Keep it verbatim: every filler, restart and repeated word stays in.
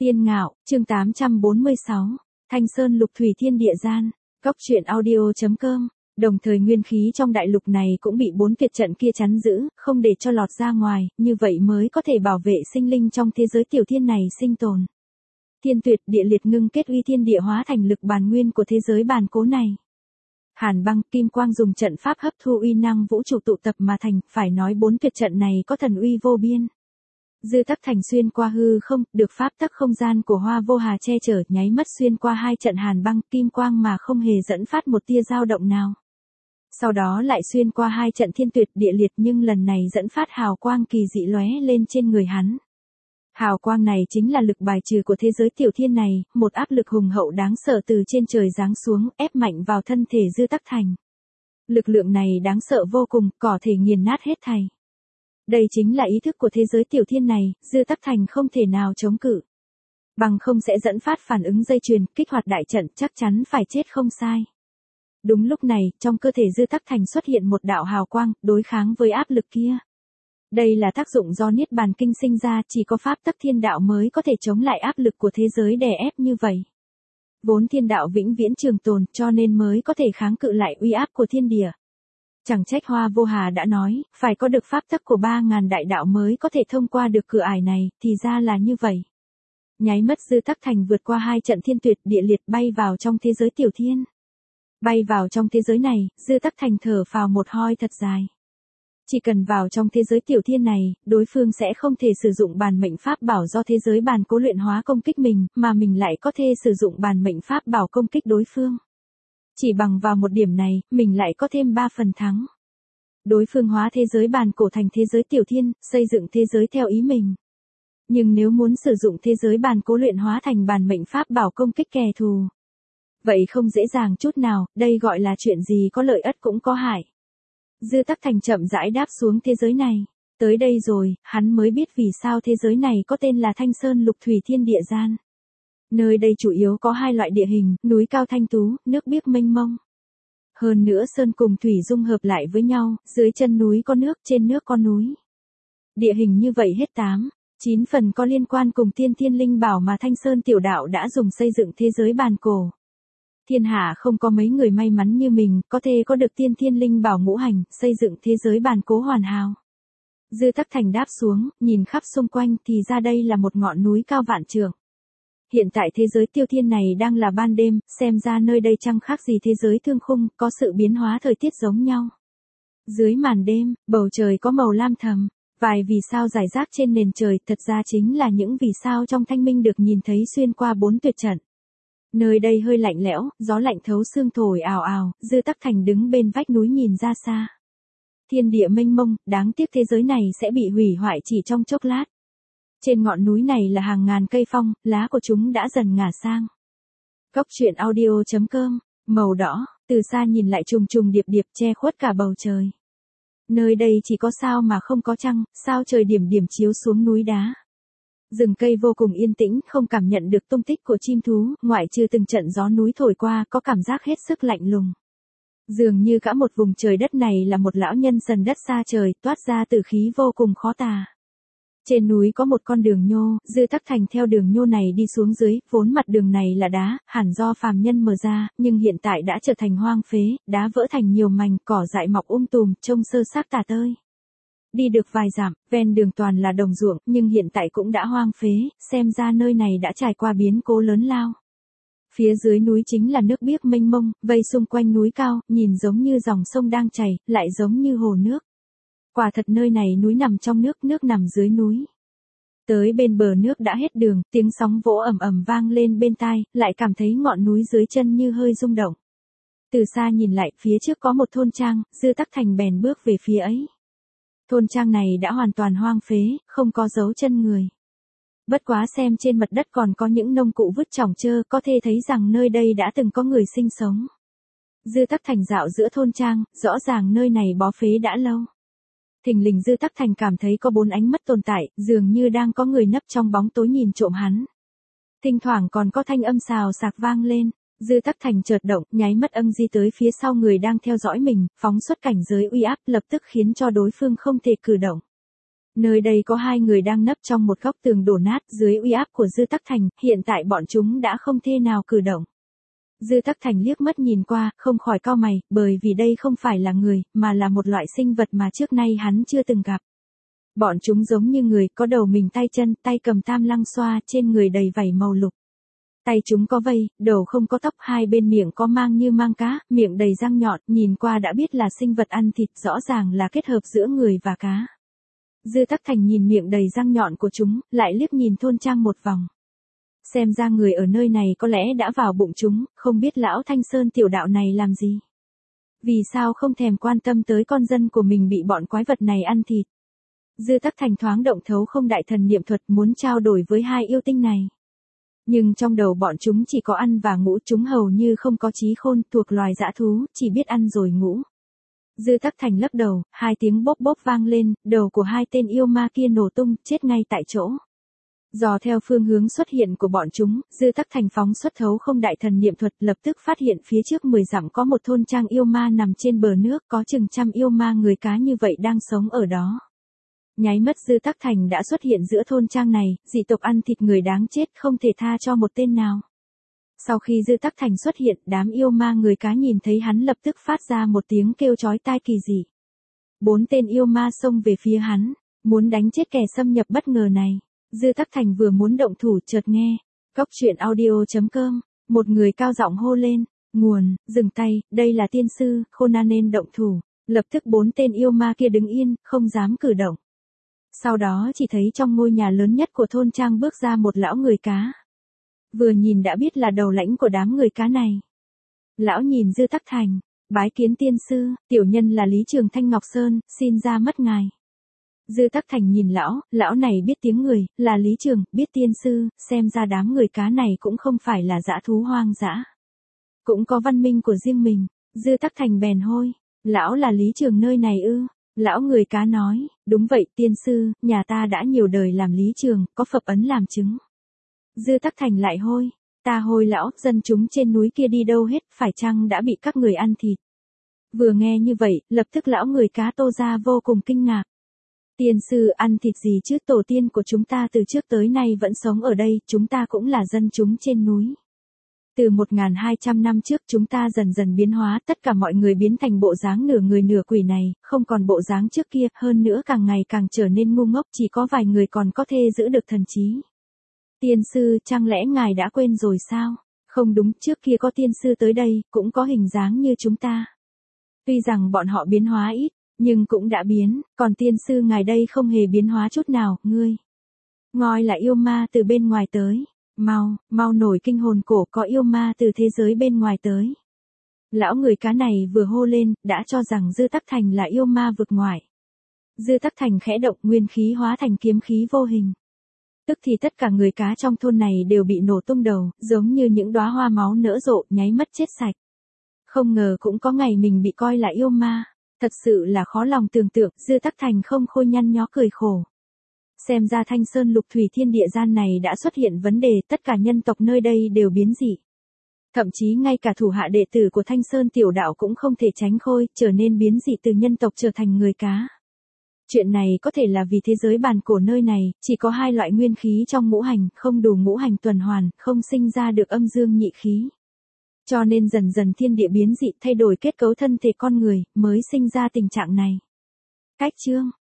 Tiên Ngạo, chương tám trăm bốn mươi sáu, Thanh Sơn Lục Thủy Thiên Địa Gian, Cốc truyện audio.com. Đồng thời nguyên khí trong đại lục này cũng bị bốn tuyệt trận kia chắn giữ, không để cho lọt ra ngoài, như vậy mới có thể bảo vệ sinh linh trong thế giới tiểu thiên này sinh tồn. Thiên tuyệt địa liệt ngưng kết uy thiên địa hóa thành lực bản nguyên của thế giới bàn cố này. Hàn băng, kim quang dùng trận pháp hấp thu uy năng vũ trụ tụ tập mà thành, phải nói bốn tuyệt trận này có thần uy vô biên. Dư tắc thành xuyên qua hư không, được pháp tắc không gian của Hoa Vô Hà che chở, nháy mắt xuyên qua hai trận hàn băng, kim quang mà không hề dẫn phát một tia dao động nào. Sau đó lại xuyên qua hai trận thiên tuyệt địa liệt, nhưng lần này dẫn phát hào quang kỳ dị lóe lên trên người hắn. Hào quang này chính là lực bài trừ của thế giới tiểu thiên này, một áp lực hùng hậu đáng sợ từ trên trời giáng xuống, ép mạnh vào thân thể Dư Tắc Thành. Lực lượng này đáng sợ vô cùng, có thể nghiền nát hết thảy. Đây chính là ý thức của thế giới tiểu thiên này, Dư Tắc Thành không thể nào chống cự. Bằng không sẽ dẫn phát phản ứng dây chuyền, kích hoạt đại trận, chắc chắn phải chết không sai. Đúng lúc này, trong cơ thể Dư Tắc Thành xuất hiện một đạo hào quang, đối kháng với áp lực kia. Đây là tác dụng do Niết Bàn Kinh sinh ra, chỉ có pháp tắc thiên đạo mới có thể chống lại áp lực của thế giới đè ép như vậy. Vốn thiên đạo vĩnh viễn trường tồn, cho nên mới có thể kháng cự lại uy áp của thiên địa. Chẳng trách Hoa Vô Hà đã nói, phải có được pháp tắc của ba ngàn đại đạo mới có thể thông qua được cửa ải này, thì ra là như vậy. Nháy mắt Dư Tắc Thành vượt qua hai trận thiên tuyệt địa liệt, bay vào trong thế giới tiểu thiên. Bay vào trong thế giới này, Dư Tắc Thành thở phào một hơi thật dài. Chỉ cần vào trong thế giới tiểu thiên này, đối phương sẽ không thể sử dụng bản mệnh pháp bảo do thế giới bàn cố luyện hóa công kích mình, mà mình lại có thể sử dụng bản mệnh pháp bảo công kích đối phương. Chỉ bằng vào một điểm này, mình lại có thêm ba phần thắng. Đối phương hóa thế giới bàn cổ thành thế giới tiểu thiên, xây dựng thế giới theo ý mình. Nhưng nếu muốn sử dụng thế giới bàn cố luyện hóa thành bản mệnh pháp bảo công kích kẻ thù, vậy không dễ dàng chút nào, đây gọi là chuyện gì có lợi ất cũng có hại. Dư Tắc Thành chậm rãi đáp xuống thế giới này. Tới đây rồi, hắn mới biết vì sao thế giới này có tên là Thanh Sơn Lục Thủy Thiên Địa Gian. Nơi đây chủ yếu có hai loại địa hình, núi cao thanh tú, nước biếc mênh mông. Hơn nữa sơn cùng thủy dung hợp lại với nhau, dưới chân núi có nước, trên nước có núi. Địa hình như vậy hết tám, chín phần có liên quan cùng tiên thiên linh bảo mà Thanh Sơn tiểu đạo đã dùng xây dựng thế giới bàn cổ. Thiên hạ không có mấy người may mắn như mình, có thể có được tiên thiên linh bảo ngũ hành, xây dựng thế giới bàn cố hoàn hảo. Dư Tắc Thành đáp xuống, nhìn khắp xung quanh thì ra đây là một ngọn núi cao vạn trượng. Hiện tại thế giới tiêu thiên này đang là ban đêm, xem ra nơi đây chẳng khác gì thế giới thương khung, có sự biến hóa thời tiết giống nhau. Dưới màn đêm, bầu trời có màu lam thầm, vài vì sao rải rác trên nền trời, thật ra chính là những vì sao trong thanh minh được nhìn thấy xuyên qua bốn tuyệt trận. Nơi đây hơi lạnh lẽo, gió lạnh thấu xương thổi ào ào, Dư Tắc Thành đứng bên vách núi nhìn ra xa. Thiên địa mênh mông, đáng tiếc thế giới này sẽ bị hủy hoại chỉ trong chốc lát. Trên ngọn núi này là hàng ngàn cây phong, lá của chúng đã dần ngả sang. Cốc truyện audio.com, màu đỏ, từ xa nhìn lại trùng trùng điệp điệp che khuất cả bầu trời. Nơi đây chỉ có sao mà không có trăng, sao trời điểm điểm chiếu xuống núi đá. Rừng cây vô cùng yên tĩnh, không cảm nhận được tung tích của chim thú, ngoại trừ từng trận gió núi thổi qua, có cảm giác hết sức lạnh lùng. Dường như cả một vùng trời đất này là một lão nhân sần đất xa trời, toát ra tử khí vô cùng khó tả. Trên núi có một con đường nhô, Dư Tắc Thành theo đường nhô này đi xuống dưới, vốn mặt đường này là đá, hẳn do phàm nhân mở ra, nhưng hiện tại đã trở thành hoang phế, đá vỡ thành nhiều mảnh, cỏ dại mọc um tùm, trông sơ xác tả tơi. Đi được vài dặm, ven đường toàn là đồng ruộng, nhưng hiện tại cũng đã hoang phế, xem ra nơi này đã trải qua biến cố lớn lao. Phía dưới núi chính là nước biếc mênh mông, vây xung quanh núi cao, nhìn giống như dòng sông đang chảy, lại giống như hồ nước. Quả thật nơi này núi nằm trong nước, nước nằm dưới núi. Tới bên bờ nước đã hết đường, tiếng sóng vỗ ầm ầm vang lên bên tai, lại cảm thấy ngọn núi dưới chân như hơi rung động. Từ xa nhìn lại, phía trước có một thôn trang, Dư Tắc Thành bèn bước về phía ấy. Thôn trang này đã hoàn toàn hoang phế, không có dấu chân người. Bất quá xem trên mặt đất còn có những nông cụ vứt chỏng chơ, có thể thấy rằng nơi đây đã từng có người sinh sống. Dư Tắc Thành dạo giữa thôn trang, rõ ràng nơi này bó phế đã lâu. Thình lình Dư Tắc Thành cảm thấy có bốn ánh mắt tồn tại, dường như đang có người nấp trong bóng tối nhìn trộm hắn. Thỉnh thoảng còn có thanh âm xào xạc vang lên. Dư Tắc Thành chợt động, nháy mắt âng di tới phía sau người đang theo dõi mình, phóng xuất cảnh giới uy áp, lập tức khiến cho đối phương không thể cử động. Nơi đây có hai người đang nấp trong một góc tường đổ nát dưới uy áp của Dư Tắc Thành, hiện tại bọn chúng đã không thể nào cử động. Dư Tắc Thành liếc mắt nhìn qua, không khỏi cau mày, bởi vì đây không phải là người, mà là một loại sinh vật mà trước nay hắn chưa từng gặp. Bọn chúng giống như người, có đầu mình tay chân, tay cầm tam lăng xoa, trên người đầy vảy màu lục. Tay chúng có vây, đầu không có tóc, hai bên miệng có mang như mang cá, miệng đầy răng nhọn, nhìn qua đã biết là sinh vật ăn thịt, rõ ràng là kết hợp giữa người và cá. Dư Tắc Thành nhìn miệng đầy răng nhọn của chúng, lại liếc nhìn thôn trang một vòng. Xem ra người ở nơi này có lẽ đã vào bụng chúng, không biết lão Thanh Sơn tiểu đạo này làm gì. Vì sao không thèm quan tâm tới con dân của mình bị bọn quái vật này ăn thịt. Dư Tắc Thành thoáng động thấu không đại thần niệm thuật muốn trao đổi với hai yêu tinh này. Nhưng trong đầu bọn chúng chỉ có ăn và ngủ, chúng hầu như không có trí khôn, thuộc loài dã thú, chỉ biết ăn rồi ngủ. Dư Tắc Thành lấp đầu, hai tiếng bốp bốp vang lên, đầu của hai tên yêu ma kia nổ tung, chết ngay tại chỗ. Dò theo phương hướng xuất hiện của bọn chúng, Dư Tắc Thành phóng xuất thấu không đại thần niệm thuật, lập tức phát hiện phía trước mười dặm có một thôn trang yêu ma nằm trên bờ nước, có chừng trăm yêu ma người cá như vậy đang sống ở đó. Nháy mắt Dư Tắc Thành đã xuất hiện giữa thôn trang này, dị tộc ăn thịt người đáng chết, không thể tha cho một tên nào. Sau khi Dư Tắc Thành xuất hiện, đám yêu ma người cá nhìn thấy hắn lập tức phát ra một tiếng kêu chói tai kỳ dị. Bốn tên yêu ma xông về phía hắn, muốn đánh chết kẻ xâm nhập bất ngờ này. Dư Tắc Thành vừa muốn động thủ chợt nghe, Cóc Truyện Audio chấm com, một người cao giọng hô lên, nguồn, dừng tay, đây là tiên sư, Conan nên động thủ. Lập tức bốn tên yêu ma kia đứng yên, không dám cử động. Sau đó chỉ thấy trong ngôi nhà lớn nhất của thôn trang bước ra một lão người cá. Vừa nhìn đã biết là đầu lãnh của đám người cá này. Lão nhìn Dư Tắc Thành, bái kiến tiên sư, tiểu nhân là Lý Trường Thanh Ngọc Sơn, xin ra mắt ngài. Dư Tắc Thành nhìn lão, lão này biết tiếng người, là Lý Trường, biết tiên sư, xem ra đám người cá này cũng không phải là dã thú hoang dã. Cũng có văn minh của riêng mình. Dư Tắc Thành bèn hôi, lão là Lý Trường nơi này ư? Lão người cá nói, đúng vậy tiên sư, nhà ta đã nhiều đời làm Lý Trường, có Phật ấn làm chứng. Dư Tắc Thành lại hôi, ta hôi lão, dân chúng trên núi kia đi đâu hết, phải chăng đã bị các người ăn thịt? Vừa nghe như vậy, lập tức lão người cá Tô ra vô cùng kinh ngạc. Tiên sư ăn thịt gì chứ, tổ tiên của chúng ta từ trước tới nay vẫn sống ở đây, chúng ta cũng là dân chúng trên núi. Từ một nghìn hai trăm năm trước chúng ta dần dần biến hóa, tất cả mọi người biến thành bộ dáng nửa người nửa quỷ này, không còn bộ dáng trước kia, hơn nữa càng ngày càng trở nên ngu ngốc, chỉ có vài người còn có thể giữ được thần trí. Tiên sư, chẳng lẽ ngài đã quên rồi sao? Không đúng, trước kia có tiên sư tới đây, cũng có hình dáng như chúng ta. Tuy rằng bọn họ biến hóa ít, nhưng cũng đã biến, còn tiên sư ngài đây không hề biến hóa chút nào, ngươi. Ngoi là yêu ma từ bên ngoài tới. Mau, mau nổi kinh hồn cổ, có yêu ma từ thế giới bên ngoài tới. Lão người cá này vừa hô lên, đã cho rằng Dư Tắc Thành là yêu ma vực ngoại. Dư Tắc Thành khẽ động, nguyên khí hóa thành kiếm khí vô hình. Tức thì tất cả người cá trong thôn này đều bị nổ tung đầu, giống như những đóa hoa máu nở rộ, nháy mắt chết sạch. Không ngờ cũng có ngày mình bị coi là yêu ma. Thật sự là khó lòng tưởng tượng, Dư Tắc Thành không khôi nhăn nhó cười khổ. Xem ra Thanh Sơn Lục Thủy Thiên Địa Gian này đã xuất hiện vấn đề, tất cả nhân tộc nơi đây đều biến dị. Thậm chí ngay cả thủ hạ đệ tử của Thanh Sơn tiểu đạo cũng không thể tránh khôi, trở nên biến dị từ nhân tộc trở thành người cá. Chuyện này có thể là vì thế giới bàn cổ nơi này, chỉ có hai loại nguyên khí trong ngũ hành, không đủ ngũ hành tuần hoàn, không sinh ra được âm dương nhị khí. Cho nên dần dần thiên địa biến dị, thay đổi kết cấu thân thể con người, mới sinh ra tình trạng này. Cách chương